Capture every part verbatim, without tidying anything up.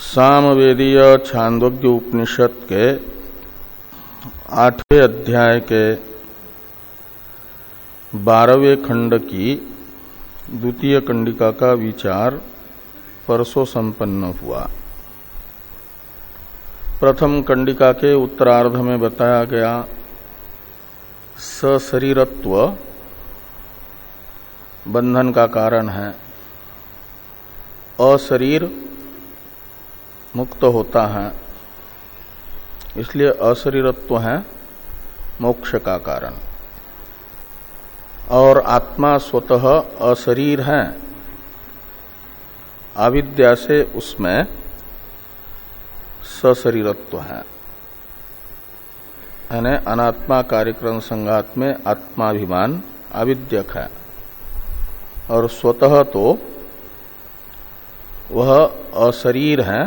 सामवेदीय छांदोग्य उपनिषद के आठवें अध्याय के बारहवें खंड की द्वितीय कंडिका का विचार परसों संपन्न हुआ। प्रथम कंडिका के उत्तरार्ध में बताया गया सशरीरत्व बंधन का कारण है, अशरीर मुक्त होता है, इसलिए अशरीरत्व है मोक्ष का कारण। और आत्मा स्वतः अशरीर है, अविद्या से उसमें सशरीरत्व है, यानी अनात्मा कार्यक्रम संघात में आत्माभिमान अविद्यक है और स्वतः तो वह अशरीर है,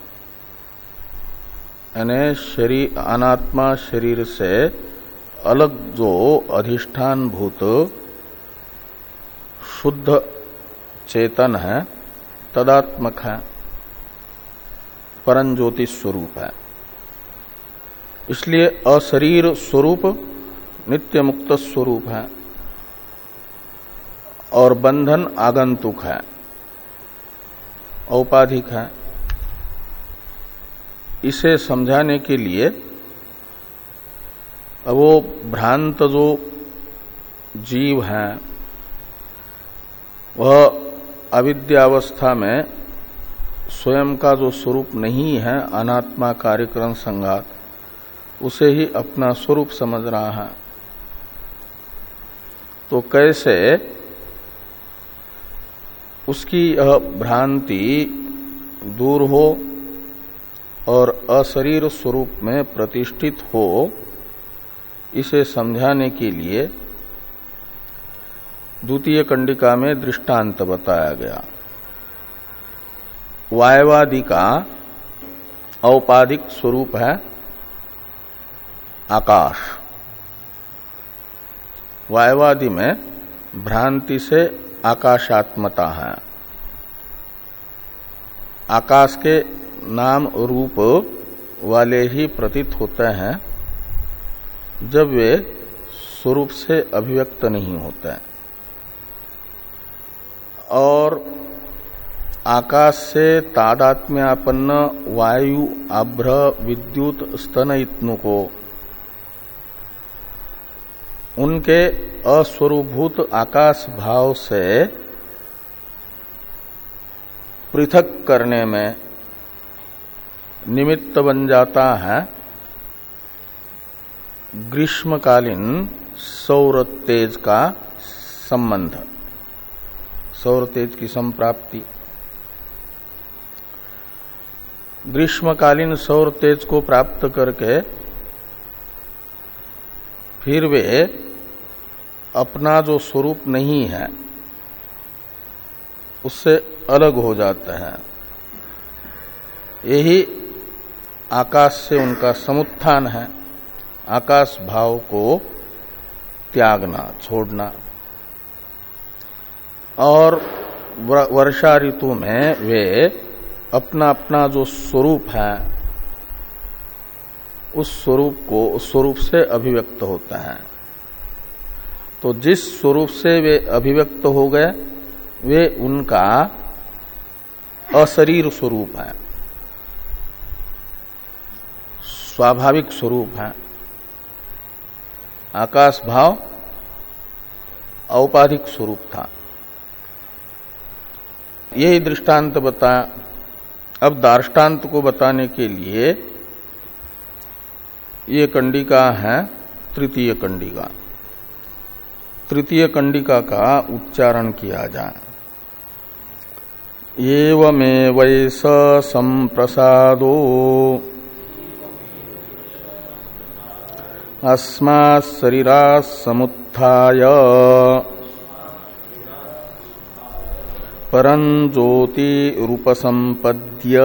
यानी शरीर अनात्मा शरीर से अलग जो अधिष्ठान भूत शुद्ध चेतन है, तदात्मक है, परम ज्योति स्वरूप है। इसलिए अशरीर स्वरूप नित्य मुक्त स्वरूप है और बंधन आगंतुक है, औपाधिक है। इसे समझाने के लिए वो भ्रांत जो जीव है वह अविद्यावस्था में स्वयं का जो स्वरूप नहीं है, अनात्मा कार्यक्रम संघात, उसे ही अपना स्वरूप समझ रहा है। तो कैसे उसकी यह भ्रांति दूर हो और अशरीर स्वरूप में प्रतिष्ठित हो, इसे समझाने के लिए द्वितीय कंडिका में दृष्टांत बताया गया। वायवादि का औपाधिक स्वरूप है आकाश। वायवादि में भ्रांति से आकाशात्मता है। आकाश के नाम रूप वाले ही प्रतीत होते हैं जब वे स्वरूप से अभिव्यक्त नहीं होते। और आकाश से तादात्म्यापन्न वायु, आभ्र, विद्युत, स्तन इत्नु को उनके अस्वरूभूत आकाश भाव से पृथक करने में निमित्त बन जाता है ग्रीष्मकालीन सौर तेज का संबंध, सौर तेज की संप्राप्ति। ग्रीष्मकालीन सौर तेज को प्राप्त करके फिर वे अपना जो स्वरूप नहीं है उससे अलग हो जाते हैं। यही आकाश से उनका समुत्थान है, आकाश भाव को त्यागना, छोड़ना। और वर्षा ऋतु में वे अपना अपना जो स्वरूप है उस स्वरूप को उस स्वरूप से अभिव्यक्त होता है। तो जिस स्वरूप से वे अभिव्यक्त हो गए वे उनका अशरीर स्वरूप है, स्वाभाविक स्वरूप है। आकाश भाव औपाधिक स्वरूप था। यही दृष्टांत बताया। अब दार्ष्टान्त को बताने के लिए ये कंडिका है तृतीय कंडिका। तृतीय कंडिका का उच्चारण किया जाए। एवमेवैष संप्रसादो अस्मात् शरीरात् समुत्थाय परं ज्योति रूपसंपद्य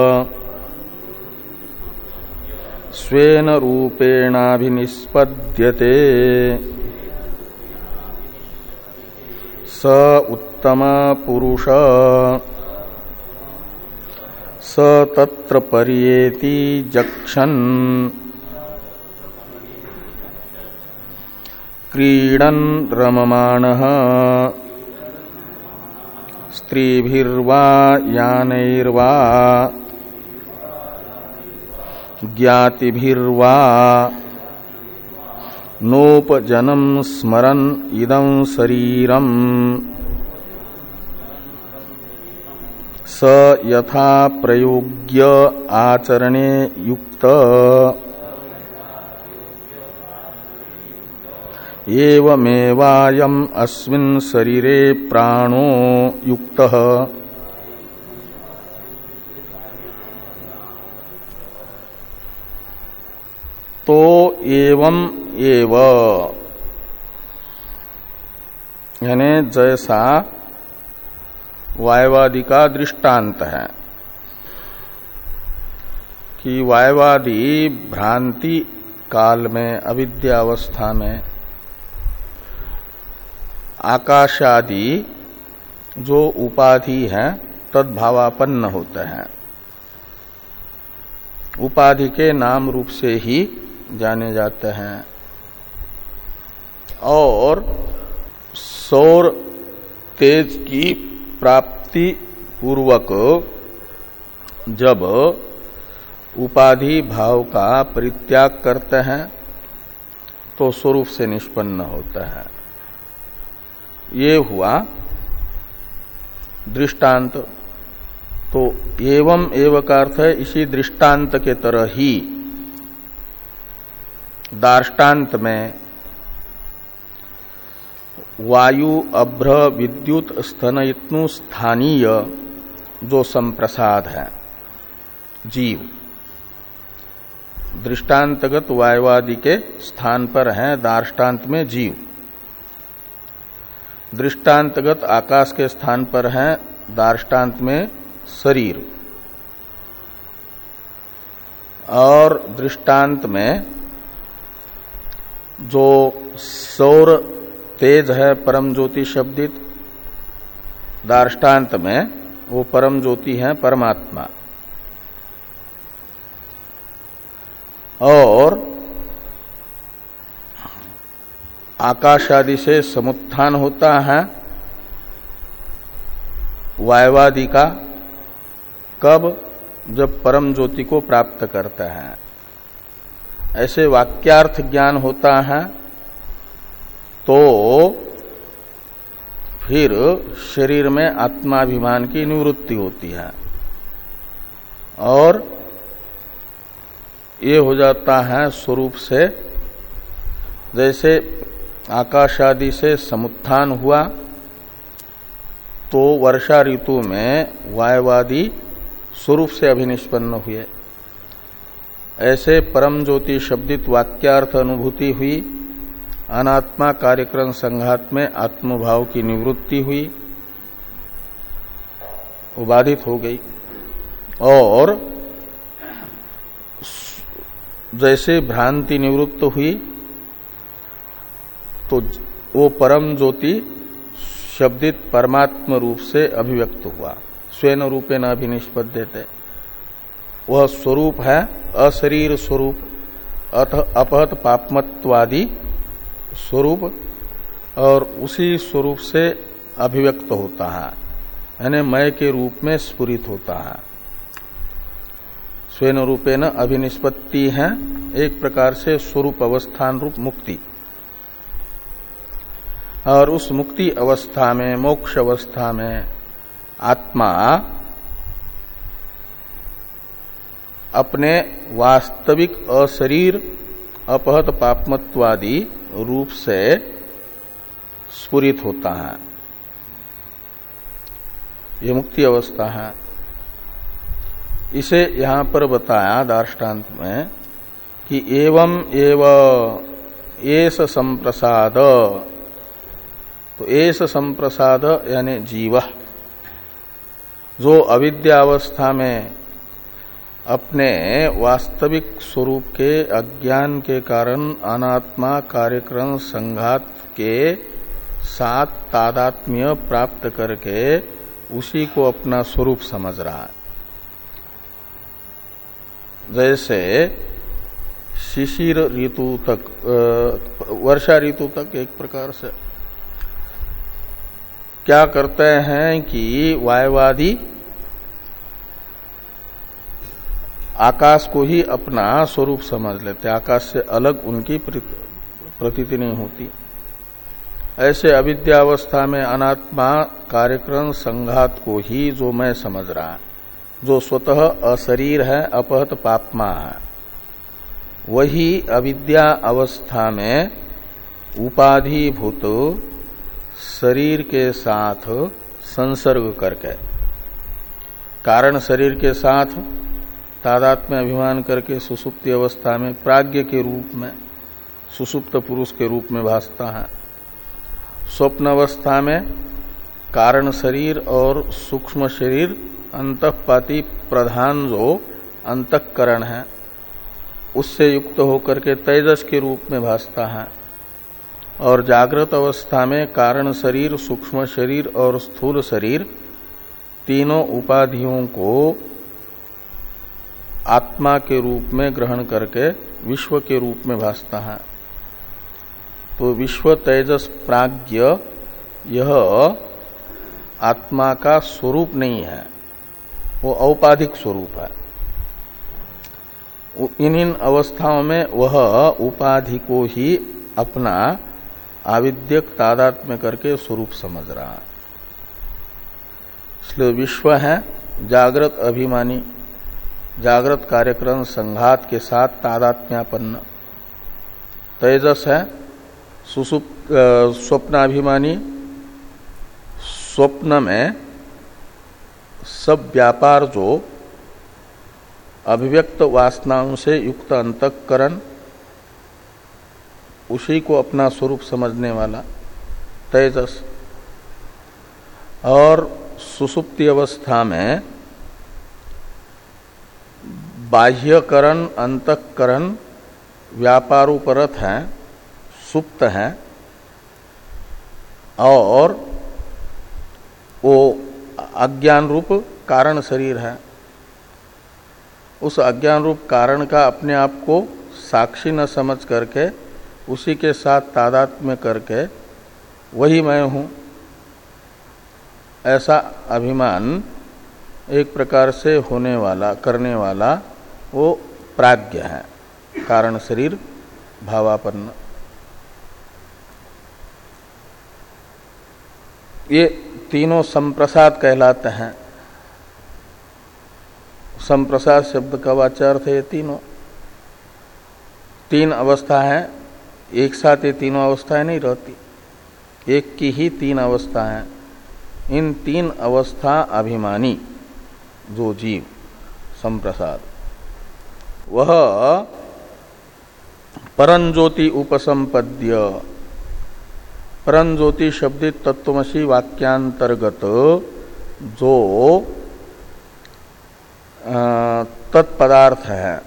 स्वेन रूपेणाभिनिष्पद्यते स उत्तम पुरुष स तत्र पर्येति जक्षन् क्रीडन् रममाणः स्त्रीभिर्वा यानैर्वा ज्ञातिभिर्वा नोपजनं स्मरन् इदं शरीरम् स यथा प्रयोग्य आचरणे युक्त एवमेवायम् अस्मिन् शरीरे प्राणो युक्तः। तो एवं एव यानी जैसा वायवादी का दृष्टांत है कि वायवादी भ्रांति काल में अविद्यावस्था में आकाशादि जो उपाधि है तद्भावापन्न होते हैं, उपाधि के नाम रूप से ही जाने जाते हैं। और सौर तेज की प्राप्ति पूर्वक जब उपाधि भाव का परित्याग करते हैं तो स्वरूप से निष्पन्न होता है। ये हुआ दृष्टांत। तो एवं एव का अर्थ है इसी दृष्टांत के तरह ही दार्ष्टान्त में वायु अभ्र विद्युत स्तनयित्नु स्थानीय जो संप्रसाद है जीव, दृष्टांतगत वायवादी के स्थान पर है दार्ष्टान्त में जीव, दृष्टांतगत आकाश के स्थान पर है दार्ष्टान्त में शरीर, और दृष्टांत में जो सौर तेज है परम ज्योति शब्दित, दार्ष्टान्त में वो परम ज्योति है परमात्मा। और आकाश आदि से समुत्थान होता है वायवादी का, कब? जब परम ज्योति को प्राप्त करता है। ऐसे वाक्यार्थ ज्ञान होता है तो फिर शरीर में आत्माभिमान की निवृत्ति होती है और ये हो जाता है स्वरूप से, जैसे आकाश आदि से समुत्थान हुआ तो वर्षा ऋतु में वायवादी स्वरूप से अभिनिष्पन्न हुए। ऐसे परम ज्योति शब्दित वाक्यार्थ अनुभूति हुई, अनात्मा कार्यक्रम संघात में आत्मभाव की निवृत्ति हुई, उबाधित हो गई। और जैसे भ्रांति निवृत्त हुई तो वो परम ज्योति शब्दित परमात्म रूप से अभिव्यक्त हुआ, स्वेन रूपे न अभिनिष्पद्यते। वह स्वरूप है अशरीर स्वरूप, अथ अपहत पापमत्वादि स्वरूप, और उसी स्वरूप से अभिव्यक्त होता है, यानी मय के रूप में स्फुरित होता है। स्वेन रूपे न अभिनिष्पत्ति है एक प्रकार से स्वरूप अवस्थान रूप मुक्ति, और उस मुक्ति अवस्था में, मोक्ष अवस्था में आत्मा अपने वास्तविक अशरीर अपहत पापमत्वादि रूप से स्फुरित होता है। ये मुक्ति अवस्था है। इसे यहां पर बताया दार्ष्टान्त में कि एवं एव एस संप्रसाद। तो एस संप्रसाद यानी जीव, जो अविद्यावस्था में अपने वास्तविक स्वरूप के अज्ञान के कारण अनात्मा कार्यक्रम संघात के साथ तादात्म्य प्राप्त करके उसी को अपना स्वरूप समझ रहा है, जैसे शिशिर ऋतु तक, वर्षा ऋतु तक एक प्रकार से क्या करते हैं कि वायवादी आकाश को ही अपना स्वरूप समझ लेते, आकाश से अलग उनकी प्रतीति नहीं होती। ऐसे अविद्यावस्था में अनात्मा कार्यक्रम संघात को ही जो मैं समझ रहा, जो स्वतः अशरीर है, अपहत पापमा है, वही अविद्या अवस्था में उपाधिभूत शरीर के साथ संसर्ग करके, कारण शरीर के साथ तादात्म्य अभिमान करके सुसुप्ति अवस्था में प्राज्ञ के रूप में, सुसुप्त पुरुष के रूप में भासता है। स्वप्न अवस्था में कारण शरीर और सूक्ष्म शरीर अंतःपाती प्रधान जो अंतःकरण है, उससे युक्त होकर के तेजस के रूप में भासता है। और जागृत अवस्था में कारण शरीर, सूक्ष्म शरीर और स्थूल शरीर तीनों उपाधियों को आत्मा के रूप में ग्रहण करके विश्व के रूप में भासता है। तो विश्व तेजस प्राज्ञ यह आत्मा का स्वरूप नहीं है, वो औपाधिक स्वरूप है। इन इन अवस्थाओं में वह उपाधि को ही अपना आविद्यक तादात्म्य करके स्वरूप समझ रहा है। इसलिए विश्व है जागृत अभिमानी, जागृत कार्यक्रम संघात के साथ तादात्म्यापन्न। तेजस है सुसुप्त स्वप्नाभिमानी, स्वप्न में सब व्यापार जो अभिव्यक्त वासनाओं से युक्त अंतःकरण, उसी को अपना स्वरूप समझने वाला तेजस। और सुसुप्ति अवस्था में बाह्यकरण अंतःकरण व्यापारोपरत है, सुप्त है, और वो अज्ञान रूप कारण शरीर है। उस अज्ञान रूप कारण का अपने आप को साक्षी न समझ करके उसी के साथ तादात्म्य करके वही मैं हूं, ऐसा अभिमान एक प्रकार से होने वाला, करने वाला वो प्राज्ञ है, कारण शरीर भावापन्न। ये तीनों संप्रसाद कहलाते हैं। संप्रसाद शब्द का वाच्यार्थ है तीनों, तीन अवस्था है, एक साथ ये तीनों अवस्थाएं नहीं रहती, एक की ही तीन अवस्था है। इन तीन अवस्था अभिमानी जो जीव संप्रसाद, वह परंज्योति उपसंपद्य, परंज्योति शब्दित तत्वमसी वाक्यांतर्गत जो तत्पदार्थ है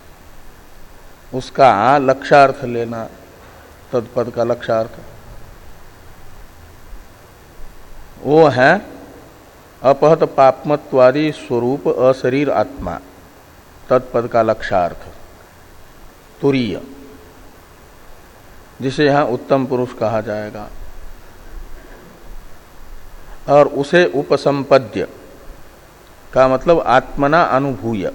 उसका लक्ष्यार्थ लेना, तत्पद का लक्ष्यार्थ वो है अपहत पापमत्वादि स्वरूप अशरीर आत्मा, तत्पद का लक्ष्यार्थ तुरीय, जिसे यहां उत्तम पुरुष कहा जाएगा। और उसे उपसंपद्य का मतलब आत्मना अनुभूय,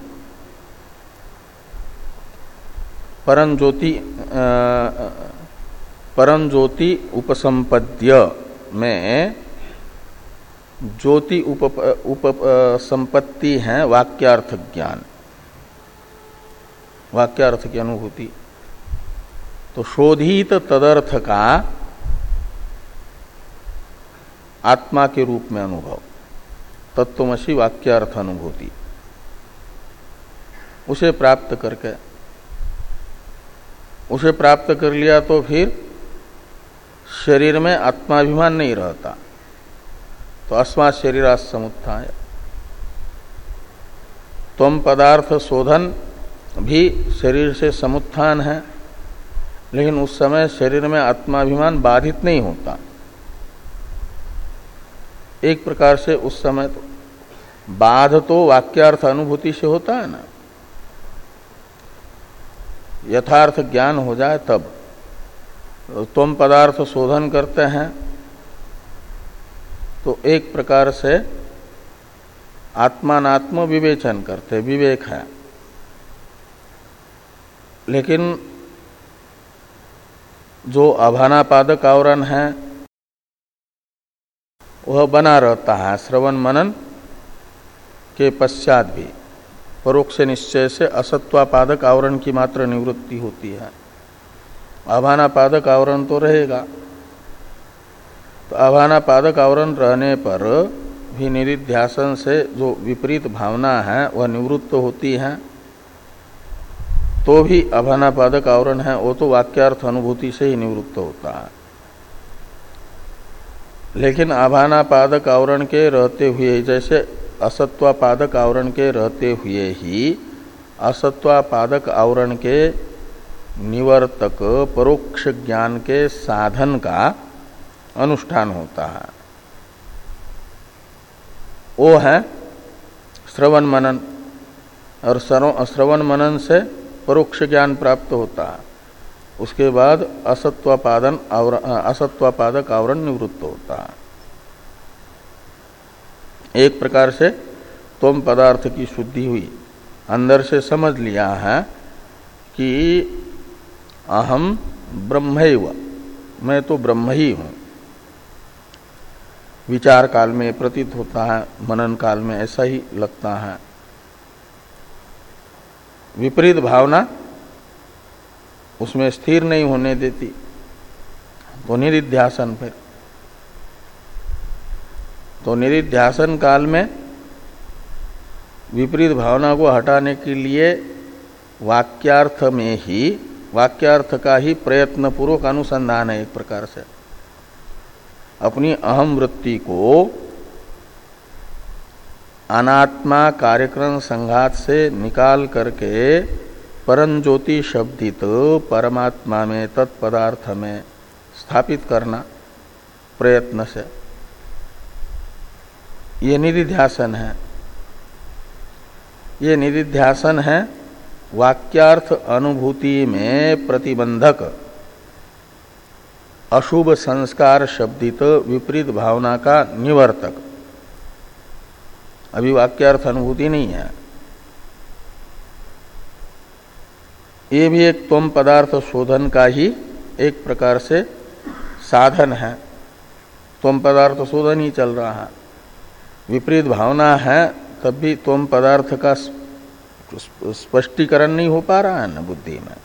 परम ज्योति परम ज्योति उपसंपद्य में ज्योति उप, उप संपत्ति है वाक्यार्थ ज्ञान, वाक्यार्थ की अनुभूति। तो शोधित तदर्थ का आत्मा के रूप में अनुभव, तत्वमसी वाक्यार्थ अनुभूति, उसे प्राप्त करके, उसे प्राप्त कर लिया तो फिर शरीर में आत्माभिमान नहीं रहता। तो अस्मात् शरीरात् समुत्थाय, त्वम पदार्थ शोधन भी शरीर से समुत्थान है, लेकिन उस समय शरीर में आत्माभिमान बाधित नहीं होता। एक प्रकार से उस समय तो बाध तो वाक्यार्थ अनुभूति से होता है ना, यथार्थ ज्ञान हो जाए तब त्वम पदार्थ शोधन करते हैं तो एक प्रकार से आत्मानात्म विवेचन करते, विवेक है। लेकिन जो अभानापादक आवरण है वह बना रहता है श्रवण मनन के पश्चात भी। परोक्ष निश्चय से असत्वापादक आवरण की मात्र निवृत्ति होती है, अभानापादक आवरण तो रहेगा। तो अभानापादक आवरण रहने पर भी निरिध्यासन से जो विपरीत भावना है वह निवृत्त होती है, तो भी अभानापादक आवरण है वो तो वाक्यार्थ अनुभूति से ही निवृत्त होता है। लेकिन अभानापादक आवरण के रहते हुए, जैसे असत्वापादक आवरण के रहते हुए ही असत्वापादक आवरण के निवर्तक परोक्ष ज्ञान के साधन का अनुष्ठान होता है, वो है श्रवण मनन। और श्रवण मनन से परोक्ष ज्ञान प्राप्त होता है, उसके बाद असत्वापादन असत्वापादक आवरण निवृत्त होता है। एक प्रकार से त्वम पदार्थ की शुद्धि हुई, अंदर से समझ लिया है कि अहम ब्रह्मैव, मैं तो ब्रह्म ही हूं। विचार काल में प्रतीत होता है, मनन काल में ऐसा ही लगता है। विपरीत भावना उसमें स्थिर नहीं होने देती, तो निरिध्यासन फिर तो निरिध्यासन काल में विपरीत भावना को हटाने के लिए वाक्यार्थ में ही, वाक्यार्थ का ही प्रयत्न पूर्वक अनुसंधान है। एक प्रकार से अपनी अहम वृत्ति को अनात्मा कार्यक्रम संघात से निकाल करके परम ज्योति शब्दित परमात्मा में, तत्पदार्थ में स्थापित करना प्रयत्न से, ये निरिध्यासन है। ये निरिध्यासन है वाक्यार्थ अनुभूति में प्रतिबंधक अशुभ संस्कार शब्दित विपरीत भावना का निवर्तक। अभी वाक्यार्थ अनुभूति नहीं है, ये भी एक त्वम पदार्थ शोधन का ही एक प्रकार से साधन है। त्वम पदार्थ शोधन ही चल रहा है, विपरीत भावना है तब भी त्वम पदार्थ का स्पष्टीकरण नहीं हो पा रहा है ना बुद्धि में।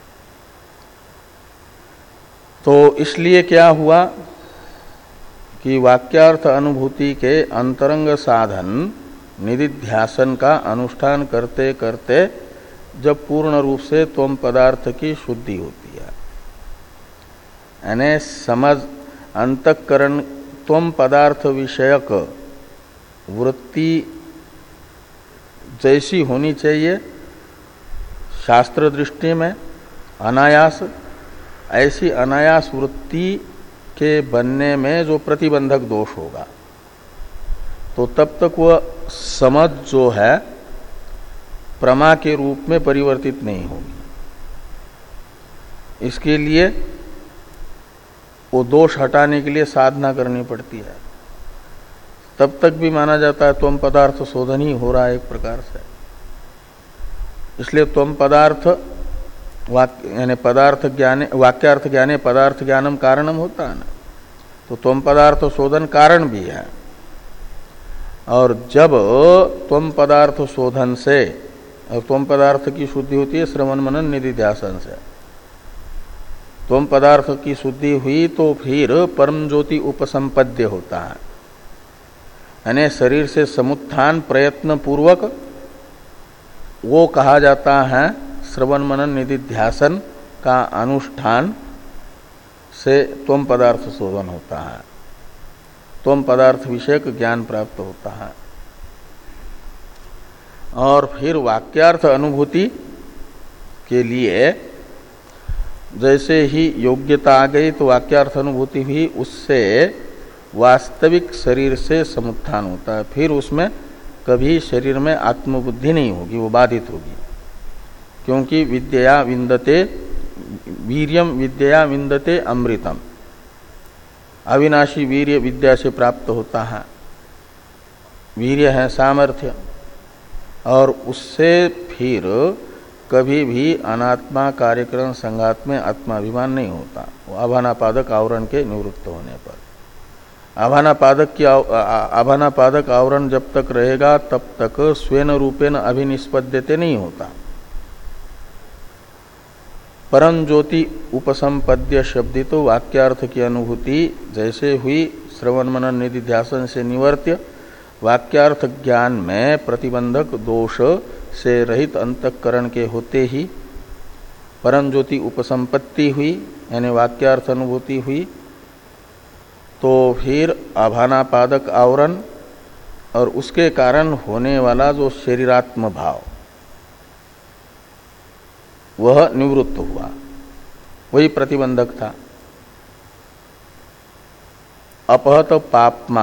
तो इसलिए क्या हुआ कि वाक्यार्थ अनुभूति के अंतरंग साधन निरिध्यासन का अनुष्ठान करते करते जब पूर्ण रूप से त्वम पदार्थ की शुद्धि होती है, यानी समझ अंतःकरण त्वम पदार्थ विषयक वृत्ति जैसी होनी चाहिए शास्त्र दृष्टि में अनायास, ऐसी अनायास वृत्ति के बनने में जो प्रतिबंधक दोष होगा, तो तब तक वह समझ जो है प्रमा के रूप में परिवर्तित नहीं होगी। इसके लिए वो दोष हटाने के लिए साधना करनी पड़ती है, तब तक भी माना जाता है त्वम पदार्थ शोधन ही हो रहा है एक प्रकार से। इसलिए त्वम पदार्थ वाक्य यानी पदार्थ ज्ञाने वाक्यार्थ ज्ञाने पदार्थ ज्ञानम कारणम होता है ना, तो त्वम पदार्थ शोधन कारण भी है। और जब त्वम पदार्थ शोधन से, और त्वम पदार्थ की शुद्धि होती है श्रवण मनन निधिध्यासन से, त्वम पदार्थ की शुद्धि हुई तो फिर परम ज्योति उपसंपद्य होता है, यानी शरीर से समुत्थान प्रयत्न पूर्वक वो कहा जाता है श्रवण मनन निधिध्यासन का अनुष्ठान से त्वम पदार्थ शोधन होता है, त्वम पदार्थ विषयक ज्ञान प्राप्त होता है। और फिर वाक्यार्थ अनुभूति के लिए जैसे ही योग्यता आ गई तो वाक्यार्थ अनुभूति भी उससे वास्तविक शरीर से समुत्थान होता है, फिर उसमें कभी शरीर में आत्मबुद्धि नहीं होगी, वो बाधित होगी, क्योंकि विद्या विन्दते वीर्यम विद्या विंदते अमृतम, अविनाशी वीर्य विद्या से प्राप्त होता है। वीर्य है सामर्थ्य, और उससे फिर कभी भी अनात्मा कार्यक्रम संघात में आत्माभिमान नहीं होता, वो आभानापादक आवरण के निवृत्त होने पर। आभानापादक की आभानापादक आवरण जब तक रहेगा तब तक स्वेन रूपेण अभिनिष्पद्यते नहीं होता। परम ज्योति उपसंपद्य शब्दित तो वाक्यार्थ की अनुभूति जैसे हुई श्रवण मनन निधि ध्यासन से निवर्त्य वाक्यार्थ ज्ञान में प्रतिबंधक दोष से रहित अंतःकरण के होते ही परम ज्योति उपसंपत्ति हुई, यानी वाक्यार्थ अनुभूति हुई, तो फिर आभानापादक आवरण और उसके कारण होने वाला जो शरीरात्म भाव वह निवृत्त हुआ, वही प्रतिबंधक था। अपहत पापमा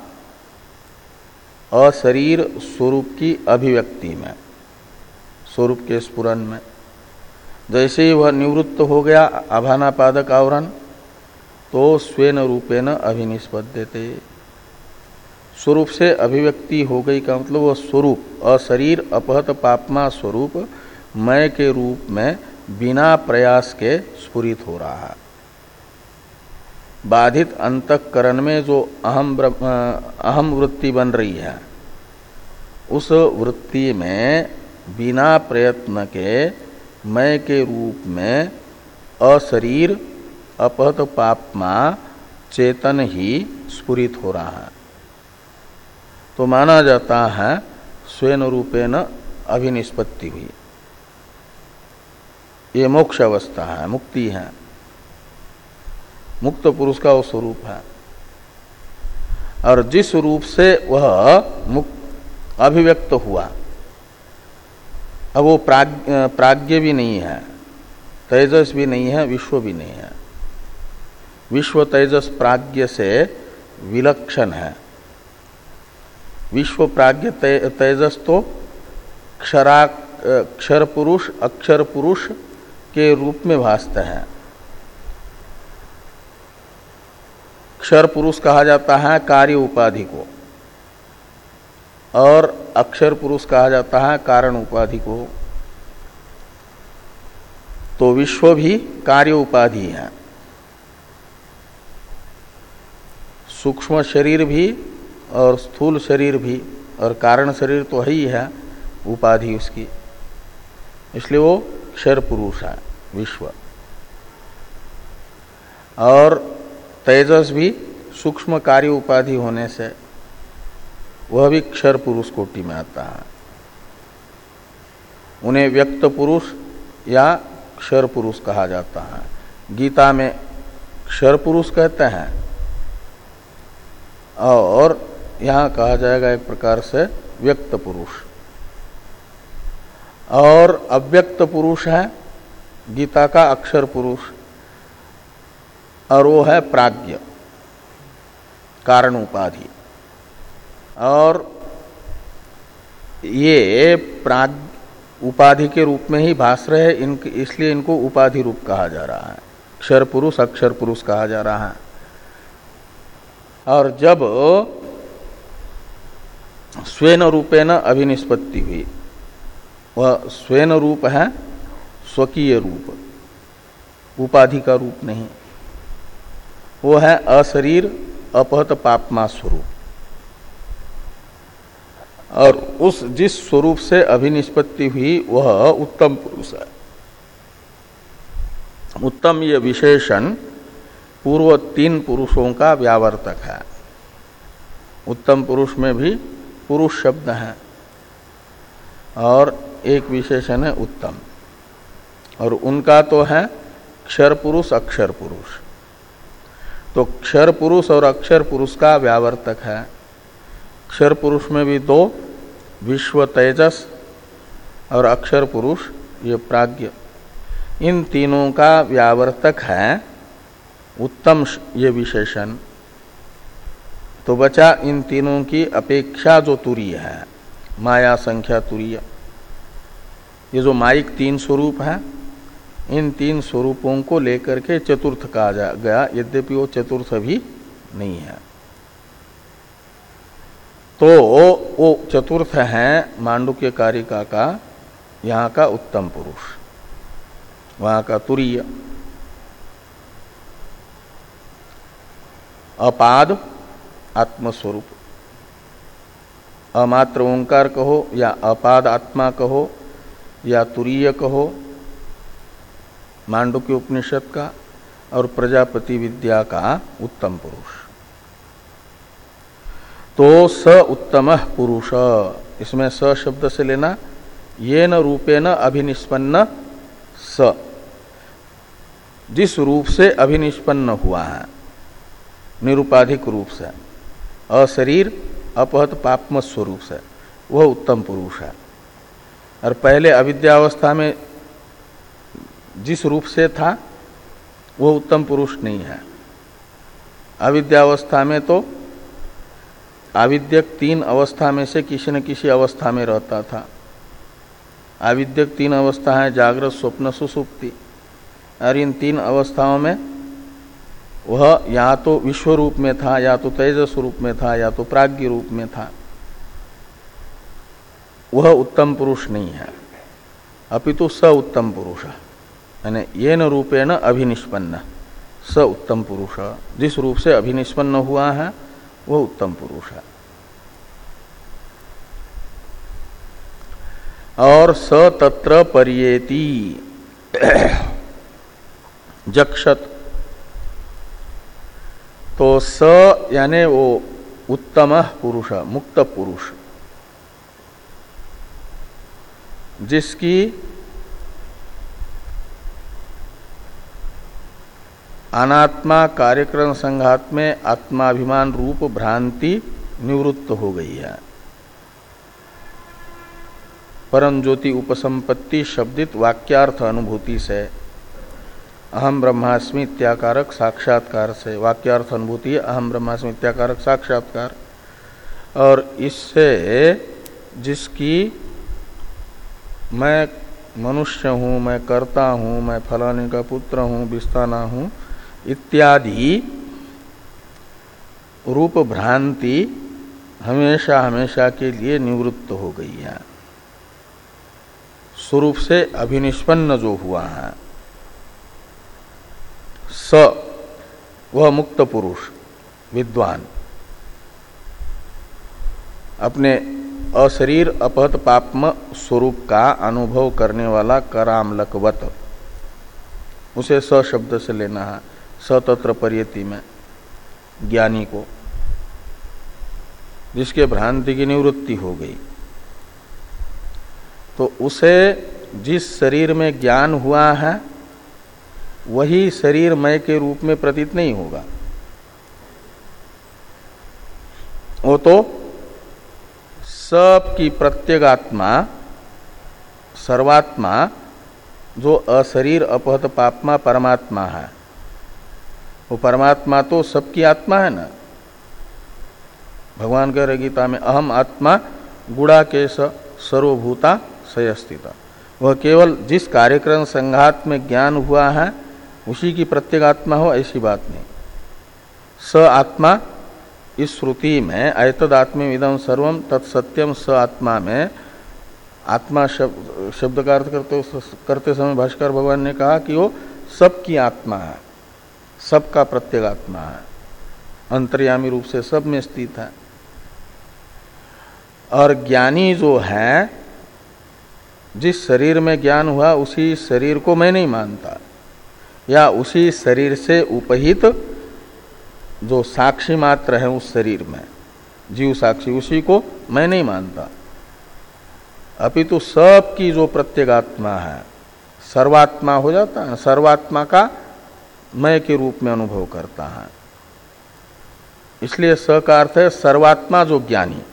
अशरीर स्वरूप की अभिव्यक्ति में, स्वरूप के स्फुरन में, जैसे ही वह निवृत्त हो गया आभानापादक आवरण, तो स्वेन रूपेण अभिनिष्पद्यते, स्वरूप से अभिव्यक्ति हो गई का मतलब वह स्वरूप अशरीर अपहत पापमा स्वरूप मय के रूप में बिना प्रयास के स्फुरित हो रहा है। बाधित अंतःकरण में जो अहम अहम वृत्ति बन रही है, उस वृत्ति में बिना प्रयत्न के मय के रूप में अशरीर अपहत पापमा चेतन ही स्फुरित हो रहा है, तो माना जाता है स्वेन रूपेण अभिनिष्पत्ति हुई। ये मोक्ष अवस्था है, मुक्ति है, मुक्त पुरुष का वो स्वरूप है। और जिस रूप से वह मुक्त अभिव्यक्त हुआ, अब वो प्राज्ञ प्राज्ञ भी नहीं है, तेजस भी नहीं है, विश्व भी नहीं है। विश्व तेजस प्राज्ञ से विलक्षण है। विश्व प्राज्ञ तेजस तो क्षरा क्षर पुरुष अक्षर पुरुष के रूप में भासते हैं। क्षर पुरुष कहा जाता है कार्य उपाधि को, और अक्षर पुरुष कहा जाता है कारण उपाधि को। तो विश्व भी कार्य उपाधि है, सूक्ष्म शरीर भी और स्थूल शरीर भी, और कारण शरीर तो है ही है उपाधि उसकी, इसलिए वो क्षर पुरुष है विश्व। और तेजस भी सूक्ष्म कार्य उपाधि होने से वह भी क्षर पुरुष कोटि में आता है। उन्हें व्यक्त पुरुष या क्षर पुरुष कहा जाता है। गीता में क्षर पुरुष कहते हैं, और यहाँ कहा जाएगा एक प्रकार से व्यक्त पुरुष। और अव्यक्त पुरुष है गीता का अक्षर पुरुष, और वो है प्राज्ञ कारण उपाधि। और ये प्राज्ञ उपाधि के रूप में ही भास रहे हैं, इन इसलिए इनको उपाधि रूप कहा जा रहा है। क्षर पुरुष अक्षर पुरुष कहा जा रहा है। और जब स्वेन रूपेण अभिनिष्पत्ति हुई, वह स्वेन रूप है, स्वकीय रूप, उपाधि का रूप नहीं, वो है अशरीर अपहत पापमा स्वरूप। और उस जिस स्वरूप से अभिनिष्पत्ति हुई वह उत्तम पुरुष है। उत्तम ये विशेषण पूर्व तीन पुरुषों का व्यावर्तक है। उत्तम पुरुष में भी पुरुष शब्द है और एक विशेषण है उत्तम, और उनका तो है क्षर पुरुष अक्षर पुरुष। तो क्षर पुरुष और अक्षर पुरुष का व्यावर्तक है। क्षर पुरुष में भी दो, विश्व तेजस और अक्षर पुरुष ये प्राज्ञ, इन तीनों का व्यावर्तक है उत्तम ये विशेषण। तो बचा इन तीनों की अपेक्षा जो तुरीय है, माया संख्या तुरीय। ये जो माइक तीन स्वरूप है, इन तीन स्वरूपों को लेकर के चतुर्थ कहा जा गया, यद्यपि वो चतुर्थ भी नहीं है। तो वो चतुर्थ है मांडुक्य कारिका का यहाँ का उत्तम पुरुष, वहां का तुरीय। अपाद आत्मस्वरूप, अमात्र ओंकार कहो या अपाद आत्मा कहो या तुरीय कहो, मांडुक्य उपनिषद का और प्रजापति विद्या का उत्तम पुरुष। तो स उत्तमः पुरुष, इसमें स शब्द से लेना येन रूपेण अभिनिष्पन्न, स जिस रूप से अभिनिष्पन्न हुआ है निरुपाधिक रूप से, अशरीर अपहत पापम स्वरूप से, वह उत्तम पुरुष है। और पहले अविद्यावस्था में जिस रूप से था वह उत्तम पुरुष नहीं है। अविद्यावस्था में तो आविद्यक तीन अवस्था में से किसी न किसी अवस्था में रहता था। आविद्यक तीन अवस्था है, जागृत, स्वप्न, सुषुप्ति। और इन तीन अवस्थाओं में वह या तो विश्व रूप में था, या तो तेजस रूप में था, या तो प्राज्ञ रूप में था। वह उत्तम पुरुष नहीं है, अपितु स उत्तम पुरुष, यानी येन रूपेण अभिनिष्पन्न, स उत्तम पुरुष, जिस रूप से अभिनिष्पन्न हुआ है वह उत्तम पुरुष है। और स तत्र पर्येति जक्षत, तो स यानी वो उत्तम पुरुष, मुक्त पुरुष, जिसकी अनात्मा कार्यक्रम संघात में आत्माभिमान रूप भ्रांति निवृत्त हो गई है। परम ज्योति उपसंपत्ति शब्दित वाक्यार्थ अनुभूति से, अहम ब्रह्मास्मि इत्याकारक साक्षात्कार से, वाक्यार्थ अनुभूति अहम ब्रह्मास्मि इत्याकारक साक्षात्कार, और इससे जिसकी मैं मनुष्य हूँ, मैं कर्ता हूँ, मैं फलाने का पुत्र हूँ, बिस्ताना हूँ इत्यादि रूप भ्रांति हमेशा हमेशा के लिए निवृत्त हो गई है। स्वरूप से अभिनिष्पन्न जो हुआ है स, वह मुक्त पुरुष विद्वान, अपने अशरीर अपहत पापम स्वरूप का अनुभव करने वाला करामलकवत, उसे स शब्द से लेना है। स तत्र पर्यति में ज्ञानी को, जिसके भ्रांति की निवृत्ति हो गई, तो उसे जिस शरीर में ज्ञान हुआ है वही शरीर मय के रूप में प्रतीत नहीं होगा। वो तो सब की प्रत्यगात्मा, सर्वात्मा, जो अशरीर अपहत पापमा परमात्मा है, वो परमात्मा तो सबकी आत्मा है ना। भगवान कह रहे गीता में, अहम आत्मा गुणाकेश सर्वभूता सयस्थिता। वह केवल जिस कार्यक्रम संघात में ज्ञान हुआ है उसी की प्रत्यगात्मा हो, ऐसी बात नहीं। स आत्मा इस श्रुति में एतदात्म्यम इदं सर्वम तत्सत्यम स आत्मा में आत्मा शब्द, शब्द का अर्थ करते करते समय भाष्कर भगवान ने कहा कि वो सबकी आत्मा है, सबका प्रत्यगात्मा है, अंतर्यामी रूप से सब में स्थित है। और ज्ञानी जो है, जिस शरीर में ज्ञान हुआ उसी शरीर को मैं नहीं मानता, या उसी शरीर से उपहित जो साक्षी मात्र है उस शरीर में, जीव साक्षी, उसी को मैं नहीं मानता, अपितु सब की जो प्रत्यगात्मा है सर्वात्मा हो जाता है, सर्वात्मा का मैं के रूप में अनुभव करता है। इसलिए स का अर्थ है सर्वात्मा जो ज्ञानी,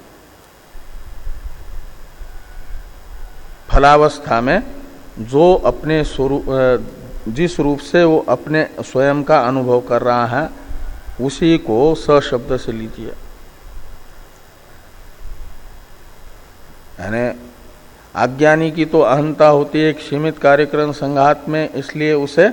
फलावस्था में जो अपने स्वरूप, जिस रूप से वो अपने स्वयं का अनुभव कर रहा है उसी को स शब्द से लीजिए। यानी अज्ञानी की तो अहंता होती है एक सीमित कार्यक्रम संघात में, इसलिए उसे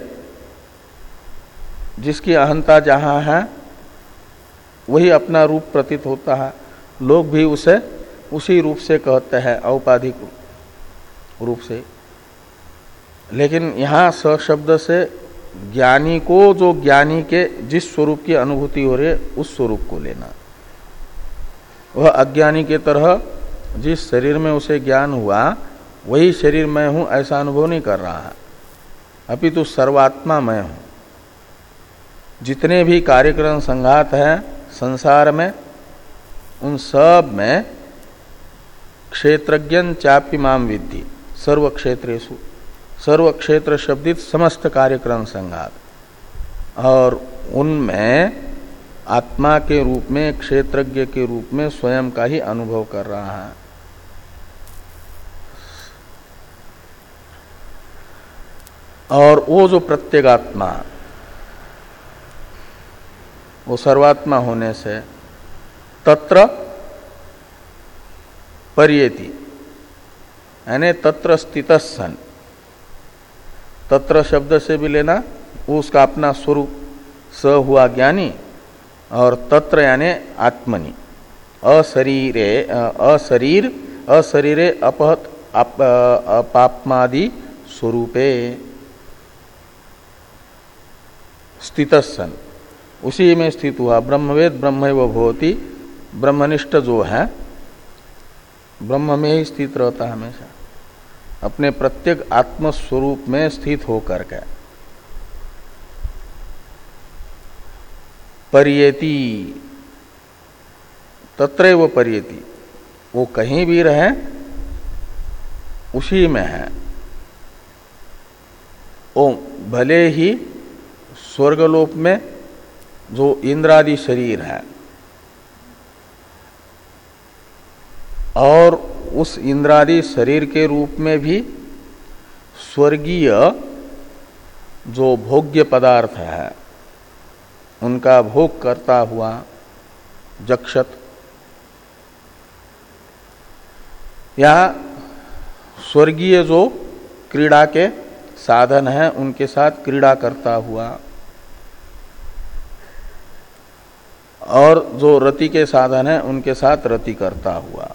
जिसकी अहंता जहाँ है वही अपना रूप प्रतीत होता है। लोग भी उसे उसी रूप से कहते हैं, औपाधिक रूप से। लेकिन यहाँ स शब्द से ज्ञानी को जो ज्ञानी के जिस स्वरूप की अनुभूति हो रही है उस स्वरूप को लेना। वह अज्ञानी के तरह जिस शरीर में उसे ज्ञान हुआ वही शरीर मैं हूं ऐसा अनुभव नहीं कर रहा है, अपितु सर्वात्मा मैं हूं। जितने भी कार्यक्रम संघात हैं संसार में उन सब में क्षेत्रज्ञन चापि माम विद्धि सर्व क्षेत्रेषु, सर्व क्षेत्र शब्दित समस्त कार्यक्रम संघात, और उनमें आत्मा के रूप में क्षेत्रज्ञ के रूप में स्वयं का ही अनुभव कर रहा है। और वो जो प्रत्येगात्मा वो सर्वात्मा होने से तत्र पर्येति यानी तत्र स्थितः सन, तत्र शब्द से भी लेना वो उसका अपना स्वरूप स हुआ ज्ञानी, और तत्र यानी आत्मनि अशरीरे अशरीर अशरीरे अपहत अपाप्मादि स्वरूपे स्थितः सन, उसी में स्थित हुआ। ब्रह्मवेद ब्रह्मैव भवति, ब्रह्मनिष्ठ जो है ब्रह्म में ही स्थित रहता है हमेशा, अपने प्रत्येक आत्मस्वरूप में स्थित होकर के। पर्येति तत्रैव पर्येति, वो कहीं भी रहे उसी में है। ओ भले ही स्वर्गलोक में जो इंद्रादि शरीर है और उस इंद्रादि शरीर के रूप में भी स्वर्गीय जो भोग्य पदार्थ है उनका भोग करता हुआ जक्षत, या स्वर्गीय जो क्रीड़ा के साधन है उनके साथ क्रीड़ा करता हुआ, और जो रति के साधन है उनके साथ रति करता हुआ,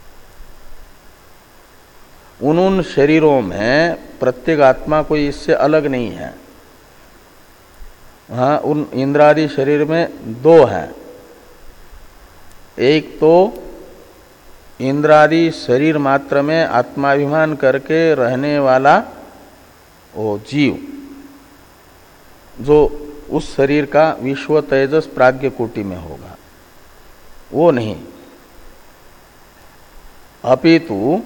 उन उन शरीरों में प्रत्येक आत्मा कोई इससे अलग नहीं है। हाँ, उन इंद्रादि शरीर में दो हैं, एक तो इंद्रादि शरीर मात्र में आत्माभिमान करके रहने वाला वो जीव, जो उस शरीर का विश्व तेजस प्राज्ञ कोटि में होगा, वो नहीं, अपितु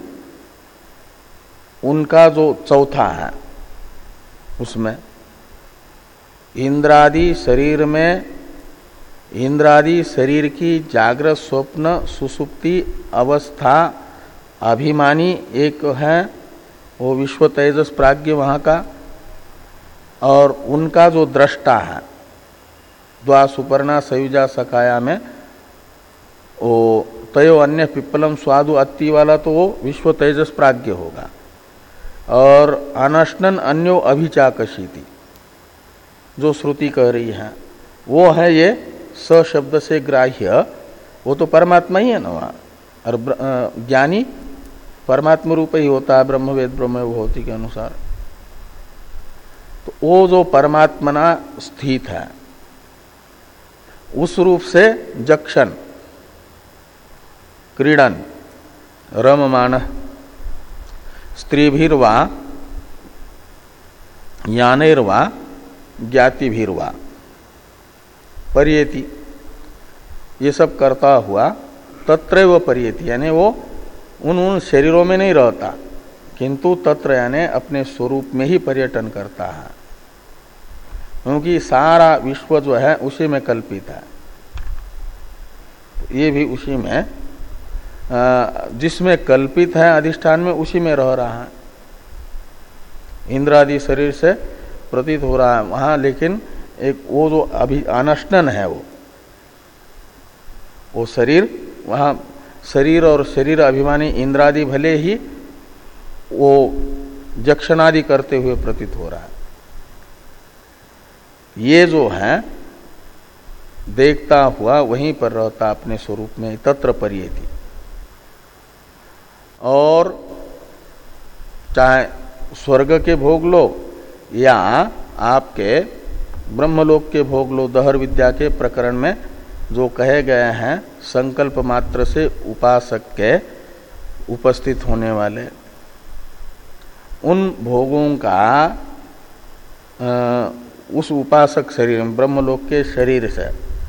उनका जो चौथा है उसमें इंद्रादि शरीर में इंद्रादि शरीर की जागृत स्वप्न सुसुप्ति अवस्था अभिमानी एक है वो विश्व तेजस प्राज्ञ वहाँ का, और उनका जो दृष्टा है द्वा सुपर्णा सयुजा सखाया में वो तयो अन्य पिप्पलम स्वादु अत्ति वाला तो वो विश्व तेजस प्राज्ञ होगा, और अनशनन अन्यो अभिचाकशीति जो श्रुति कह रही है वो है ये स शब्द से ग्राह्य, वो तो परमात्मा ही है ना वहाँ, और ज्ञानी परमात्मा रूप ही होता है ब्रह्मवेद ब्रह्म भवति के अनुसार। तो वो जो परमात्मना स्थित है उस रूप से जक्षण क्रीडन रममान स्त्रीभिर्वा यानैर्वा ज्ञातिभिर्वा पर्येति, ये सब करता हुआ तत्रैव पर्येति यानी वो उन उन शरीरों में नहीं रहता, किंतु तत्र यानी अपने स्वरूप में ही पर्यटन करता है, क्योंकि सारा विश्व जो है उसी में कल्पित है। ये भी उसी में जिसमें कल्पित है अधिष्ठान में उसी में रह रहा है, इंद्रादि शरीर से प्रतीत हो रहा है वहाँ, लेकिन एक वो जो अभी अनशनन है वो वो शरीर वहाँ शरीर और शरीर अभिमानी इंद्रादि भले ही वो जक्षणादि करते हुए प्रतीत हो रहा है। ये जो है देखता हुआ वहीं पर रहता अपने स्वरूप में, तत्र पर्येति। और चाहे स्वर्ग के भोग लो या आपके ब्रह्मलोक के भोग लो, दहर विद्या के प्रकरण में जो कहे गए हैं संकल्प मात्र से उपासक के उपस्थित होने वाले, उन भोगों का आ, उस उपासक शरीर में, ब्रह्मलोक के शरीर से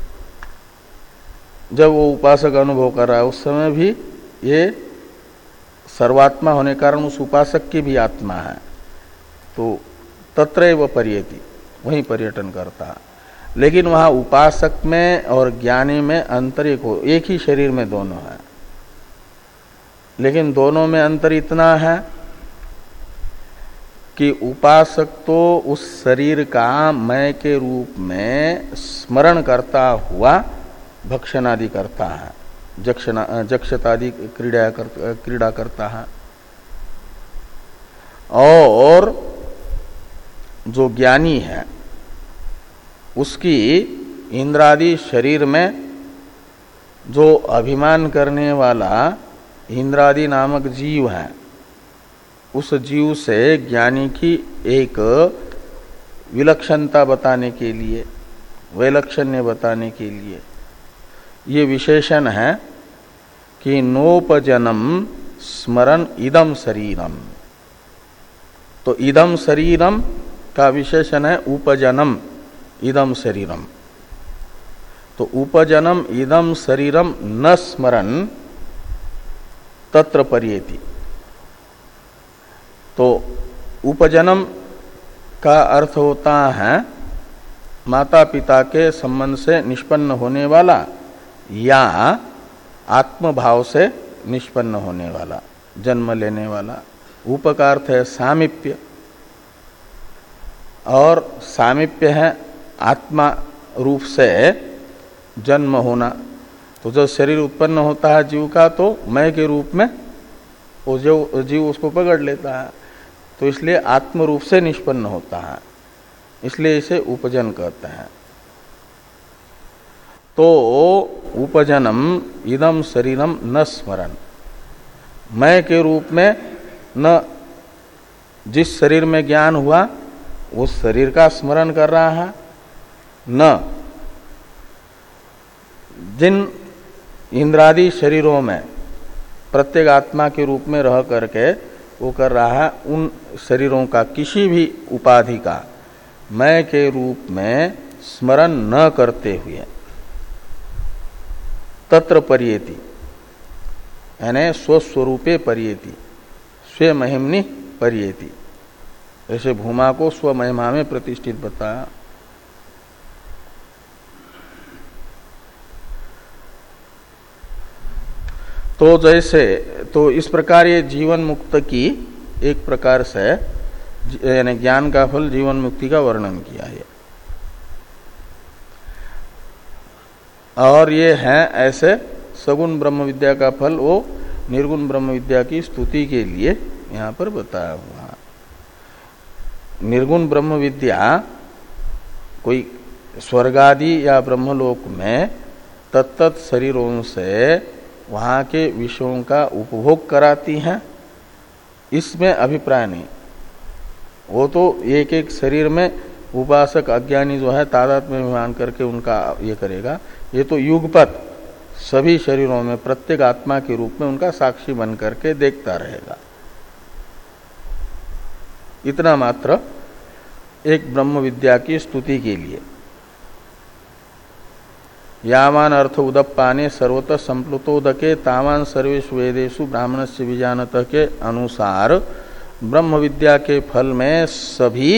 जब वो उपासक अनुभव कर रहा है उस समय भी ये सर्वात्मा होने के कारण उस उपासक की भी आत्मा है, तो तत्रैव पर्येति, वहीं पर्यटन करता है। लेकिन वहां उपासक में और ज्ञानी में अंतर एक हो, एक ही शरीर में दोनों है, लेकिन दोनों में अंतर इतना है कि उपासक तो उस शरीर का मैं के रूप में स्मरण करता हुआ भक्षण आदि करता है, जक्षना जक्षतादि क्रीड़ा कर, क्रीड़ा करता है। और जो ज्ञानी है उसकी इंद्रादि शरीर में जो अभिमान करने वाला इंद्रादि नामक जीव है, उस जीव से ज्ञानी की एक विलक्षणता बताने के लिए, वैलक्षण्य बताने के लिए ये विशेषण है कि नोपजनम स्मरण इदम शरीरम। तो इदम शरीरम का विशेषण है उपजनम इदम शरीरम। तो उपजनम इदम शरीरम न स्मरण तत्र पर्येति। तो उपजनम का अर्थ होता है माता पिता के संबंध से निष्पन्न होने वाला या आत्मभाव से निष्पन्न होने वाला, जन्म लेने वाला। उप का अर्थ है सामीप्य, और सामीप्य है आत्मा रूप से जन्म होना। तो जब शरीर उत्पन्न होता है जीव का, तो मैं के रूप में वो जो जीव उसको पकड़ लेता है, तो इसलिए आत्म रूप से निष्पन्न होता है, इसलिए इसे उपजन कहते हैं। तो उपजनम इदम शरीरम न स्मरण, मैं के रूप में न जिस शरीर में ज्ञान हुआ उस शरीर का स्मरण कर रहा है, न जिन इंद्रादि शरीरों में प्रत्येक आत्मा के रूप में रह करके वो कर रहा है, उन शरीरों का किसी भी उपाधि का मैं के रूप में स्मरण न करते हुए तत्र पर्येति, यानी स्वस्वरूपे पर्येति, स्व महिमनि पर्येति। ऐसे भूमा को स्व महिमा में प्रतिष्ठित बताया। तो जैसे तो इस प्रकार ये जीवन मुक्त की एक प्रकार से यानी ज्ञान का फल जीवन मुक्ति का वर्णन किया है। और ये है ऐसे सगुण ब्रह्म विद्या का फल वो निर्गुण ब्रह्म विद्या की स्तुति के लिए यहाँ पर बताया हुआ। निर्गुण ब्रह्म विद्या कोई स्वर्गादि या ब्रह्मलोक में तत्त शरीरों से वहाँ के विषयों का उपभोग कराती हैं, इसमें अभिप्राय नहीं। वो तो एक एक शरीर में उपासक अज्ञानी जो है तादात्म्य में मान करके उनका ये करेगा। ये तो युगपत सभी शरीरों में प्रत्येक आत्मा के रूप में उनका साक्षी बन करके देखता रहेगा। इतना मात्र एक ब्रह्म विद्या की स्तुति के लिए। यावान अर्थ उदप्पाने सर्वतः संप्लुतोदके तावान सर्वेषु वेदेषु ब्राह्मणस्य विजानतः के अनुसार ब्रह्म विद्या के फल में सभी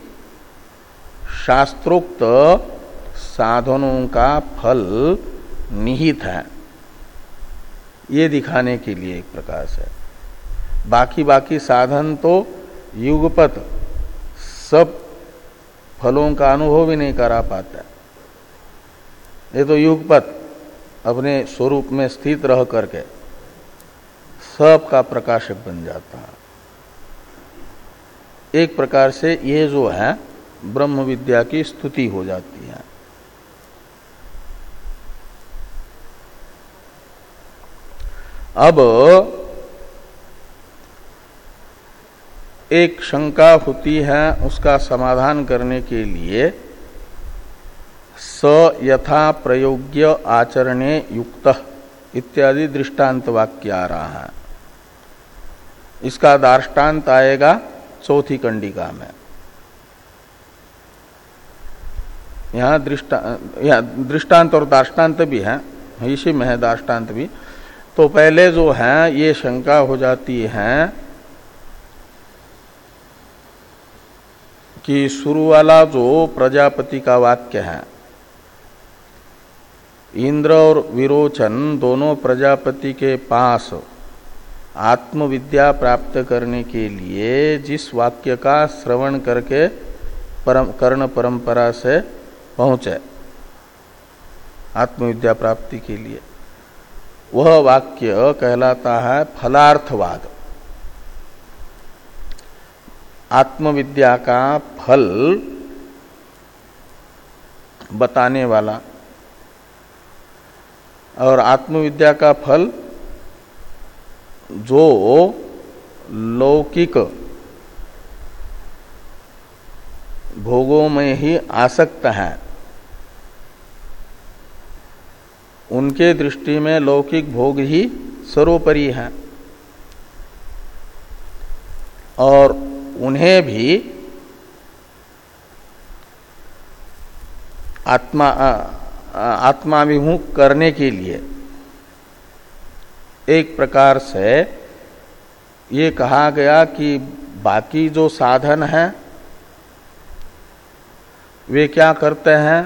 शास्त्रोक्त साधनों का फल निहित है, ये दिखाने के लिए एक प्रकार से। बाकी बाकी साधन तो युगपत सब फलों का अनुभव ही नहीं करा पाता। ये तो युगपत अपने स्वरूप में स्थित रह करके सब का प्रकाशक बन जाता है। एक प्रकार से ये जो है ब्रह्म विद्या की स्तुति हो जाती है। अब एक शंका होती है, उसका समाधान करने के लिए स यथा प्रयोग्य आचरणे युक्त इत्यादि दृष्टांत वाक्य आ रहा है। इसका दार्ष्टान्त आएगा चौथी कंडिका में। यहाँ दृष्टा यहाँ दृष्टांत और दार्ष्टान्त भी है, इसी में है दार्ष्टान्त भी। तो पहले जो है ये शंका हो जाती है कि शुरू वाला जो प्रजापति का वाक्य है, इंद्र और विरोचन दोनों प्रजापति के पास आत्मविद्या प्राप्त करने के लिए जिस वाक्य का श्रवण करके परम कर्ण परंपरा से पहुंचे आत्मविद्या प्राप्ति के लिए, वह वाक्य कहलाता है फलार्थवाद। आत्मविद्या का फल बताने वाला। और आत्मविद्या का फल जो लौकिक भोगों में ही आसक्त है, उनके दृष्टि में लौकिक भोग ही सर्वोपरि है और उन्हें भी आत्मा आत्माभिमुख करने के लिए एक प्रकार से ये कहा गया कि बाकी जो साधन हैं वे क्या करते हैं,